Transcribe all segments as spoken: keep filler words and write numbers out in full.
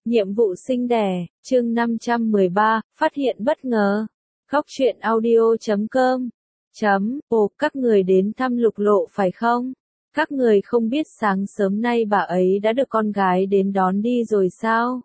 Nhiệm vụ sinh đẻ, chương năm trăm mười ba, phát hiện bất ngờ. Góc truyện audio chấm com. Chấm, ồ, các người đến thăm Lục Lộ phải không? Các người không biết sáng sớm nay bà ấy đã được con gái đến đón đi rồi sao?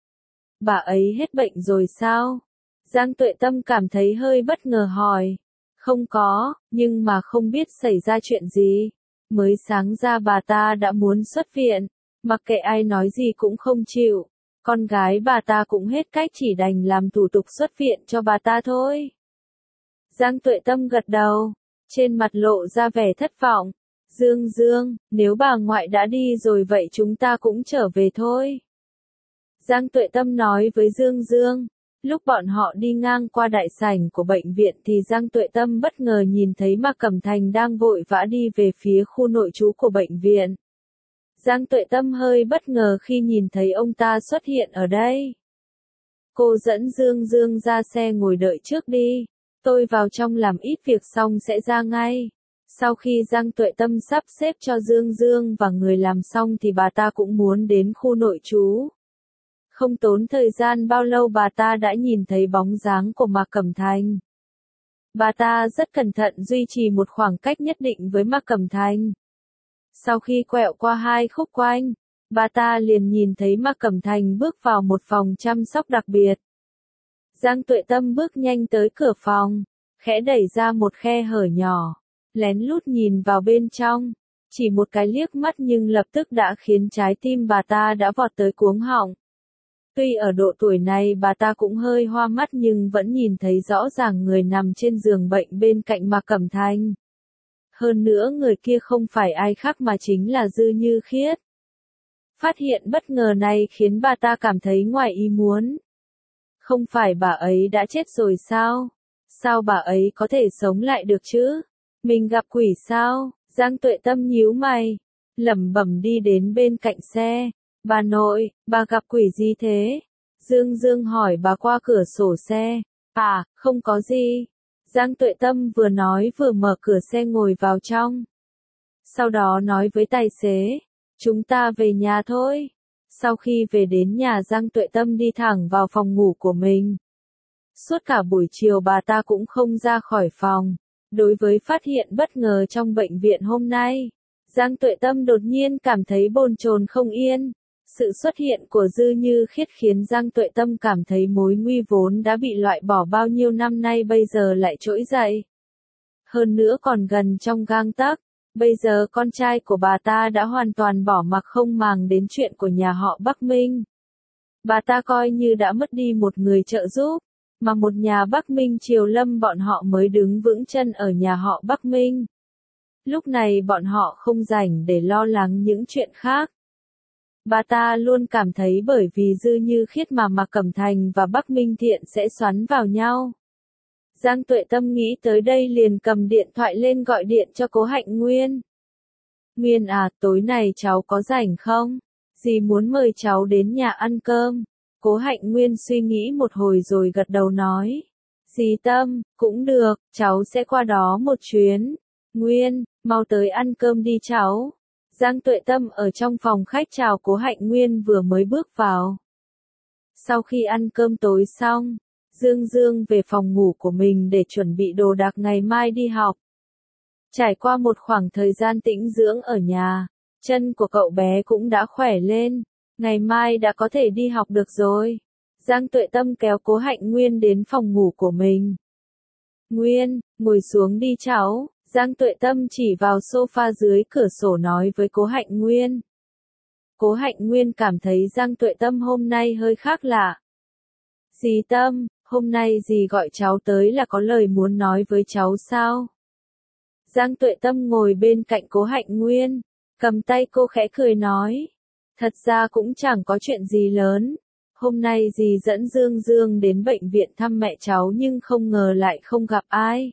Bà ấy hết bệnh rồi sao? Giang Tuệ Tâm cảm thấy hơi bất ngờ hỏi. Không có, nhưng mà không biết xảy ra chuyện gì. Mới sáng ra bà ta đã muốn xuất viện, mặc kệ ai nói gì cũng không chịu. Con gái bà ta cũng hết cách chỉ đành làm thủ tục xuất viện cho bà ta thôi. Giang Tuệ Tâm gật đầu, trên mặt lộ ra vẻ thất vọng. Dương Dương, nếu bà ngoại đã đi rồi vậy chúng ta cũng trở về thôi. Giang Tuệ Tâm nói với Dương Dương. Lúc bọn họ đi ngang qua đại sảnh của bệnh viện thì Giang Tuệ Tâm bất ngờ nhìn thấy Mạc Cẩm Thành đang vội vã đi về phía khu nội trú của bệnh viện. Giang Tuệ Tâm hơi bất ngờ khi nhìn thấy ông ta xuất hiện ở đây. Cô dẫn Dương Dương ra xe ngồi đợi trước đi. Tôi vào trong làm ít việc xong sẽ ra ngay. Sau khi Giang Tuệ Tâm sắp xếp cho Dương Dương và người làm xong thì bà ta cũng muốn đến khu nội trú. Không tốn thời gian bao lâu bà ta đã nhìn thấy bóng dáng của Mạc Cẩm Thành. Bà ta rất cẩn thận duy trì một khoảng cách nhất định với Mạc Cẩm Thành. Sau khi quẹo qua hai khúc quanh, bà ta liền nhìn thấy Mạc Cẩm Thành bước vào một phòng chăm sóc đặc biệt. Giang Tuệ Tâm bước nhanh tới cửa phòng, khẽ đẩy ra một khe hở nhỏ, lén lút nhìn vào bên trong. Chỉ một cái liếc mắt nhưng lập tức đã khiến trái tim bà ta đã vọt tới cuống họng. Tuy ở độ tuổi này bà ta cũng hơi hoa mắt nhưng vẫn nhìn thấy rõ ràng người nằm trên giường bệnh bên cạnh Mạc Cẩm Thành. Hơn nữa người kia không phải ai khác mà chính là Dư Như Khiết. Phát hiện bất ngờ này khiến bà ta cảm thấy ngoài ý muốn. Không phải bà ấy đã chết rồi sao? Sao bà ấy có thể sống lại được chứ? Mình gặp quỷ sao? Giang Tuệ Tâm nhíu mày, lẩm bẩm đi đến bên cạnh xe. Bà nội, bà gặp quỷ gì thế? Dương Dương hỏi bà qua cửa sổ xe. À, không có gì. Giang Tuệ Tâm vừa nói vừa mở cửa xe ngồi vào trong. Sau đó nói với tài xế, chúng ta về nhà thôi. Sau khi về đến nhà Giang Tuệ Tâm đi thẳng vào phòng ngủ của mình. Suốt cả buổi chiều bà ta cũng không ra khỏi phòng. Đối với phát hiện bất ngờ trong bệnh viện hôm nay, Giang Tuệ Tâm đột nhiên cảm thấy bồn chồn không yên. Sự xuất hiện của Dư Như Khiết khiến Giang Tuệ Tâm cảm thấy mối nguy vốn đã bị loại bỏ bao nhiêu năm nay bây giờ lại trỗi dậy. Hơn nữa còn gần trong gang tấc, bây giờ con trai của bà ta đã hoàn toàn bỏ mặc không màng đến chuyện của nhà họ Bắc Minh. Bà ta coi như đã mất đi một người trợ giúp, mà một nhà Bắc Minh Triều Lâm bọn họ mới đứng vững chân ở nhà họ Bắc Minh. Lúc này bọn họ không rảnh để lo lắng những chuyện khác. Bà ta luôn cảm thấy bởi vì Dư Như Khiết mà Mạc Cẩm Thành và Bắc Minh Thiện sẽ xoắn vào nhau. Giang Tuệ Tâm nghĩ tới đây liền cầm điện thoại lên gọi điện cho Cố Hạnh Nguyên. Nguyên à, tối này cháu có rảnh không? Dì muốn mời cháu đến nhà ăn cơm. Cố Hạnh Nguyên suy nghĩ một hồi rồi gật đầu nói. Dì Tâm, cũng được, cháu sẽ qua đó một chuyến. Nguyên, mau tới ăn cơm đi cháu. Giang Tuệ Tâm ở trong phòng khách chào Cố Hạnh Nguyên vừa mới bước vào. Sau khi ăn cơm tối xong, Dương Dương về phòng ngủ của mình để chuẩn bị đồ đạc ngày mai đi học. Trải qua một khoảng thời gian tĩnh dưỡng ở nhà, chân của cậu bé cũng đã khỏe lên, ngày mai đã có thể đi học được rồi. Giang Tuệ Tâm kéo Cố Hạnh Nguyên đến phòng ngủ của mình. Nguyên, ngồi xuống đi cháu. Giang Tuệ Tâm chỉ vào sofa dưới cửa sổ nói với Cố Hạnh Nguyên. Cố Hạnh Nguyên cảm thấy Giang Tuệ Tâm hôm nay hơi khác lạ. Dì Tâm, hôm nay dì gọi cháu tới là có lời muốn nói với cháu sao? Giang Tuệ Tâm ngồi bên cạnh Cố Hạnh Nguyên, cầm tay cô khẽ cười nói. Thật ra cũng chẳng có chuyện gì lớn. Hôm nay dì dẫn Dương Dương đến bệnh viện thăm mẹ cháu nhưng không ngờ lại không gặp ai.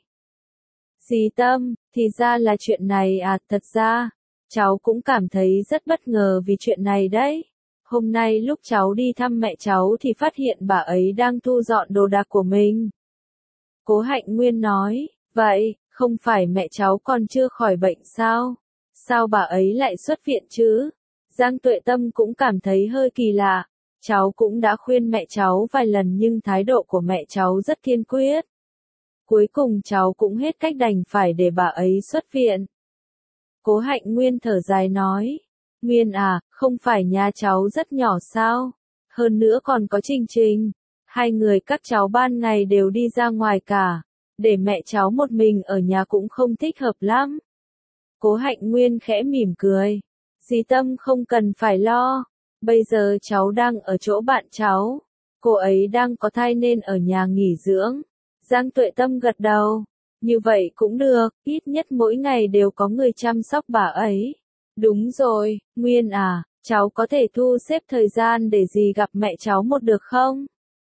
Dì Tâm, thì ra là chuyện này à, thật ra, cháu cũng cảm thấy rất bất ngờ vì chuyện này đấy. Hôm nay lúc cháu đi thăm mẹ cháu thì phát hiện bà ấy đang thu dọn đồ đạc của mình. Cố Hạnh Nguyên nói, vậy, không phải mẹ cháu còn chưa khỏi bệnh sao? Sao bà ấy lại xuất viện chứ? Giang Tuệ Tâm cũng cảm thấy hơi kỳ lạ. Cháu cũng đã khuyên mẹ cháu vài lần nhưng thái độ của mẹ cháu rất kiên quyết. Cuối cùng cháu cũng hết cách đành phải để bà ấy xuất viện. Cố Hạnh Nguyên thở dài nói. Nguyên à, không phải nhà cháu rất nhỏ sao? Hơn nữa còn có Trình Trình. Hai người các cháu ban ngày đều đi ra ngoài cả. Để mẹ cháu một mình ở nhà cũng không thích hợp lắm. Cố Hạnh Nguyên khẽ mỉm cười. Dì Tâm không cần phải lo. Bây giờ cháu đang ở chỗ bạn cháu. Cô ấy đang có thai nên ở nhà nghỉ dưỡng. Giang Tuệ Tâm gật đầu. Như vậy cũng được, ít nhất mỗi ngày đều có người chăm sóc bà ấy. Đúng rồi, Nguyên à, cháu có thể thu xếp thời gian để dì gặp mẹ cháu một được không?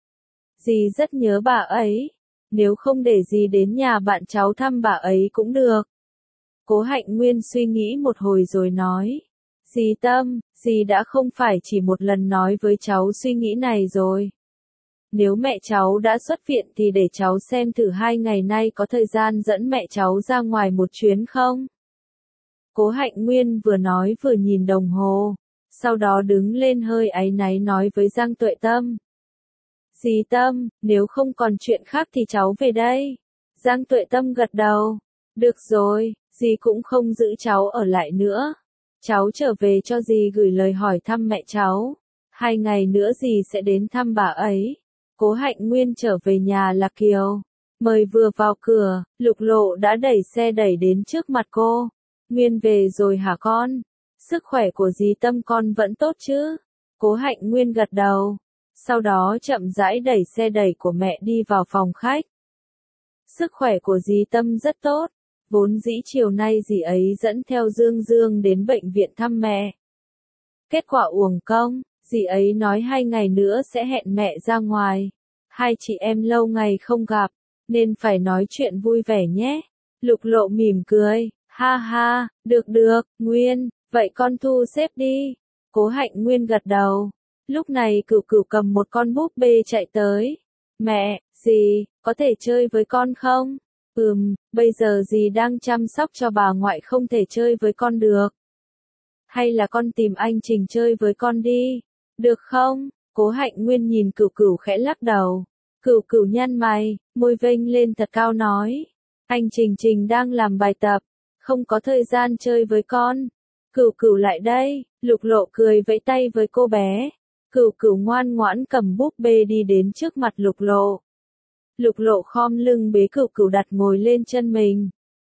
Dì rất nhớ bà ấy. Nếu không để dì đến nhà bạn cháu thăm bà ấy cũng được. Cố Hạnh Nguyên suy nghĩ một hồi rồi nói. Dì Tâm, dì đã không phải chỉ một lần nói với cháu suy nghĩ này rồi. Nếu mẹ cháu đã xuất viện thì để cháu xem thử hai ngày nay có thời gian dẫn mẹ cháu ra ngoài một chuyến không? Cố Hạnh Nguyên vừa nói vừa nhìn đồng hồ, sau đó đứng lên hơi áy náy nói với Giang Tuệ Tâm. Dì Tâm, nếu không còn chuyện khác thì cháu về đây. Giang Tuệ Tâm gật đầu. Được rồi, dì cũng không giữ cháu ở lại nữa. Cháu trở về cho dì gửi lời hỏi thăm mẹ cháu. Hai ngày nữa dì sẽ đến thăm bà ấy. Cố Hạnh Nguyên trở về nhà Lạc Kiều. Mời vừa vào cửa, Lục Lộ đã đẩy xe đẩy đến trước mặt cô. Nguyên về rồi hả con? Sức khỏe của dì Tâm con vẫn tốt chứ? Cố Hạnh Nguyên gật đầu. Sau đó chậm rãi đẩy xe đẩy của mẹ đi vào phòng khách. Sức khỏe của dì Tâm rất tốt. Vốn dĩ chiều nay dì ấy dẫn theo Dương Dương đến bệnh viện thăm mẹ. Kết quả uổng công, dì ấy nói hai ngày nữa sẽ hẹn mẹ ra ngoài. Hai chị em lâu ngày không gặp, nên phải nói chuyện vui vẻ nhé. Lục Lộ mỉm cười, ha ha, được được, Nguyên, vậy con thu xếp đi. Cố Hạnh Nguyên gật đầu. Lúc này Cửu Cửu cầm một con búp bê chạy tới. Mẹ, dì, có thể chơi với con không? Ừm, bây giờ dì đang chăm sóc cho bà ngoại không thể chơi với con được. Hay là con tìm anh Trình chơi với con đi, được không? Cố Hạnh Nguyên nhìn Cửu Cửu khẽ lắc đầu. Cửu Cửu nhăn mày, môi vênh lên thật cao nói. Anh Trình Trình đang làm bài tập, không có thời gian chơi với con. Cửu Cửu lại đây, Lục Lộ cười vẫy tay với cô bé. Cửu Cửu ngoan ngoãn cầm búp bê đi đến trước mặt Lục Lộ. Lục Lộ khom lưng bế Cửu Cửu đặt ngồi lên chân mình.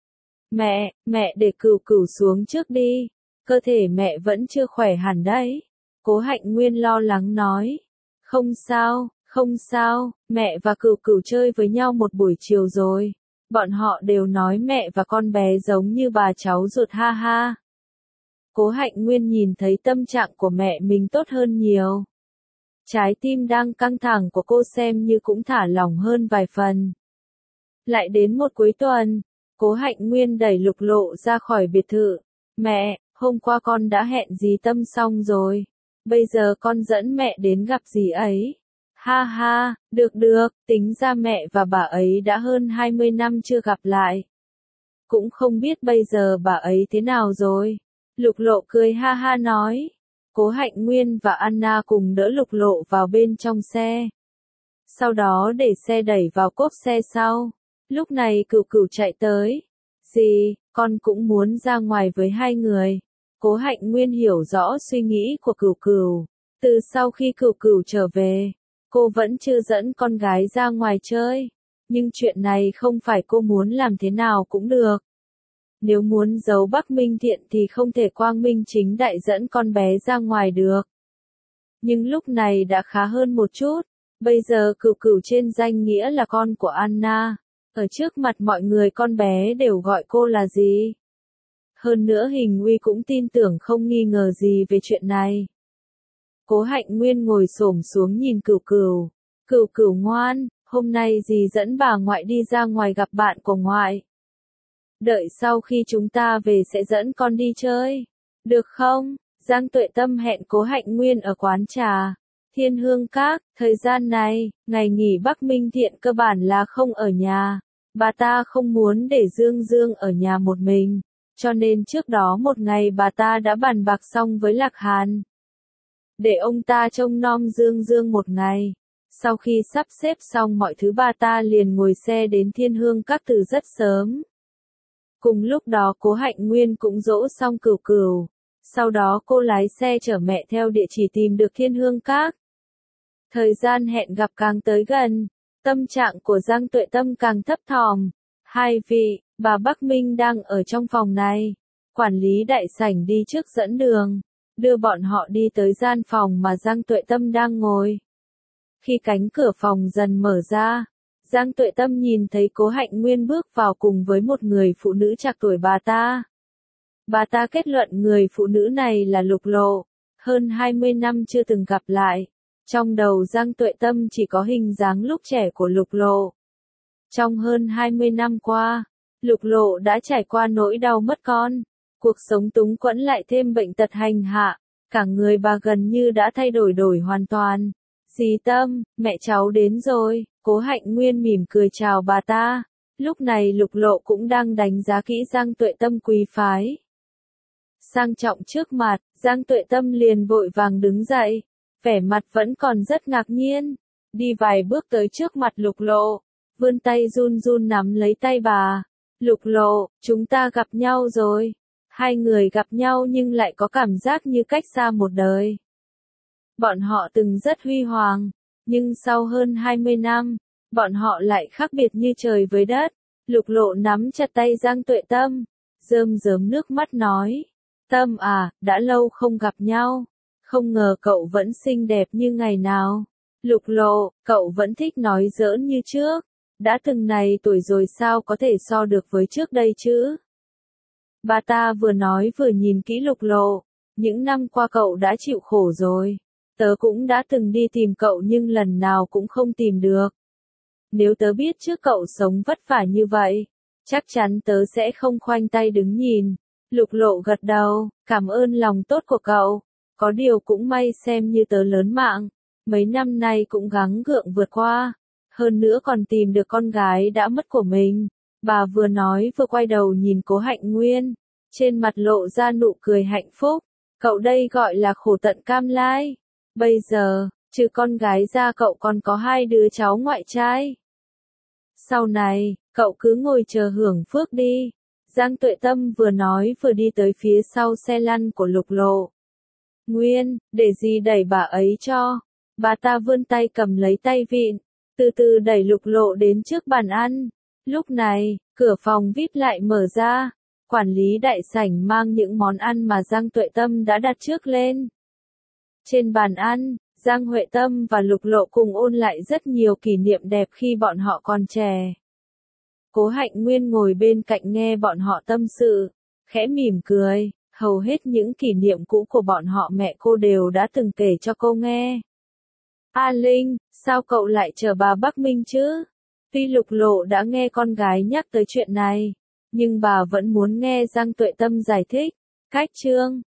Mẹ, mẹ để Cửu Cửu xuống trước đi. Cơ thể mẹ vẫn chưa khỏe hẳn đấy. Cố Hạnh Nguyên lo lắng nói. Không sao, không sao, mẹ và Cửu Cửu chơi với nhau một buổi chiều rồi. Bọn họ đều nói mẹ và con bé giống như bà cháu ruột ha ha. Cố Hạnh Nguyên nhìn thấy tâm trạng của mẹ mình tốt hơn nhiều. Trái tim đang căng thẳng của cô xem như cũng thả lỏng hơn vài phần. Lại đến một cuối tuần, Cố Hạnh Nguyên đẩy Lục Lộ ra khỏi biệt thự. Mẹ, hôm qua con đã hẹn dì Tâm xong rồi. Bây giờ con dẫn mẹ đến gặp dì ấy. Ha ha, được được, tính ra mẹ và bà ấy đã hơn hai mươi năm chưa gặp lại. Cũng không biết bây giờ bà ấy thế nào rồi. Lục Lộ cười ha ha nói. Cố Hạnh Nguyên và Anna cùng đỡ Lục Lộ vào bên trong xe. Sau đó để xe đẩy vào cốp xe sau. Lúc này Cửu Cửu chạy tới. Dì, con cũng muốn ra ngoài với hai người. Cố Hạnh Nguyên hiểu rõ suy nghĩ của Cửu Cửu. Từ sau khi Cửu Cửu trở về, cô vẫn chưa dẫn con gái ra ngoài chơi. Nhưng chuyện này không phải cô muốn làm thế nào cũng được. Nếu muốn giấu Bắc Minh Thiện thì không thể quang minh chính đại dẫn con bé ra ngoài được. Nhưng lúc này đã khá hơn một chút. Bây giờ Cửu Cửu trên danh nghĩa là con của Anna. Ở trước mặt mọi người con bé đều gọi cô là gì. Hơn nữa Hình Uy cũng tin tưởng không nghi ngờ gì về chuyện này. Cố Hạnh Nguyên ngồi xổm xuống nhìn Cửu Cửu. Cửu Cửu ngoan, hôm nay dì dẫn bà ngoại đi ra ngoài gặp bạn của ngoại. Đợi sau khi chúng ta về sẽ dẫn con đi chơi. Được không? Giang Tuệ Tâm hẹn Cố Hạnh Nguyên ở quán trà Thiên Hương Các. Thời gian này, ngày nghỉ Bắc Minh Thiện cơ bản là không ở nhà. Bà ta không muốn để Dương Dương ở nhà một mình. Cho nên trước đó một ngày bà ta đã bàn bạc xong với Lạc Hàn. để ông ta trông nom Dương Dương một ngày. Sau khi sắp xếp xong mọi thứ bà ta liền ngồi xe đến Thiên Hương Các từ rất sớm. Cùng lúc đó Cố Hạnh Nguyên cũng dỗ xong Cửu Cửu. Sau đó cô lái xe chở mẹ theo địa chỉ tìm được Thiên Hương Các. Thời gian hẹn gặp càng tới gần, tâm trạng của Giang Tuệ Tâm càng thấp thỏm. Hai vị, bà Bắc Minh đang ở trong phòng này. Quản lý đại sảnh đi trước dẫn đường, đưa bọn họ đi tới gian phòng mà Giang Tuệ Tâm đang ngồi. Khi cánh cửa phòng dần mở ra, Giang Tuệ Tâm nhìn thấy Cố Hạnh Nguyên bước vào cùng với một người phụ nữ trạc tuổi bà ta. Bà ta kết luận người phụ nữ này là Lục Lộ, hơn hai mươi năm chưa từng gặp lại. Trong đầu Giang Tuệ Tâm chỉ có hình dáng lúc trẻ của Lục Lộ. Trong hơn hai mươi năm qua, Lục Lộ đã trải qua nỗi đau mất con, cuộc sống túng quẫn lại thêm bệnh tật hành hạ, cả người bà gần như đã thay đổi đổi hoàn toàn. Dì Tâm, mẹ cháu đến rồi, Cố Hạnh Nguyên mỉm cười chào bà ta. Lúc này Lục Lộ cũng đang đánh giá kỹ Giang Tuệ Tâm quý phái. Sang trọng trước mặt, Giang Tuệ Tâm liền vội vàng đứng dậy, vẻ mặt vẫn còn rất ngạc nhiên, đi vài bước tới trước mặt Lục Lộ, vươn tay run run nắm lấy tay bà. Lục Lộ, chúng ta gặp nhau rồi. Hai người gặp nhau nhưng lại có cảm giác như cách xa một đời. Bọn họ từng rất huy hoàng, nhưng sau hơn hai mươi năm, bọn họ lại khác biệt như trời với đất. Lục Lộ nắm chặt tay Giang Tuệ Tâm, rơm rớm nước mắt nói, Tâm à, đã lâu không gặp nhau, không ngờ cậu vẫn xinh đẹp như ngày nào. Lục Lộ, cậu vẫn thích nói giỡn như trước, đã từng này tuổi rồi sao có thể so được với trước đây chứ? Bà ta vừa nói vừa nhìn kỹ Lục Lộ, những năm qua cậu đã chịu khổ rồi. Tớ cũng đã từng đi tìm cậu nhưng lần nào cũng không tìm được. Nếu tớ biết trước cậu sống vất vả như vậy, chắc chắn tớ sẽ không khoanh tay đứng nhìn. Lục Lộ gật đầu, cảm ơn lòng tốt của cậu. Có điều cũng may xem như tớ lớn mạng, mấy năm nay cũng gắng gượng vượt qua. Hơn nữa còn tìm được con gái đã mất của mình. Bà vừa nói vừa quay đầu nhìn Cố Hạnh Nguyên, trên mặt lộ ra nụ cười hạnh phúc. Cậu đây gọi là khổ tận cam lai. Bây giờ, trừ con gái ra cậu còn có hai đứa cháu ngoại trai. Sau này, cậu cứ ngồi chờ hưởng phước đi. Giang Tuệ Tâm vừa nói vừa đi tới phía sau xe lăn của Lục Lộ. Nguyên, để gì đẩy bà ấy cho. Bà ta vươn tay cầm lấy tay vịn, từ từ đẩy Lục Lộ đến trước bàn ăn. Lúc này, cửa phòng vi ai pi lại mở ra. Quản lý đại sảnh mang những món ăn mà Giang Tuệ Tâm đã đặt trước lên. Trên bàn ăn, Giang Huệ Tâm và Lục Lộ cùng ôn lại rất nhiều kỷ niệm đẹp khi bọn họ còn trẻ. Cố Hạnh Nguyên ngồi bên cạnh nghe bọn họ tâm sự, khẽ mỉm cười, hầu hết những kỷ niệm cũ của bọn họ mẹ cô đều đã từng kể cho cô nghe. A Linh, sao cậu lại chờ bà Bắc Minh chứ? Tuy Lục Lộ đã nghe con gái nhắc tới chuyện này, nhưng bà vẫn muốn nghe Giang Tuệ Tâm giải thích. Cách chương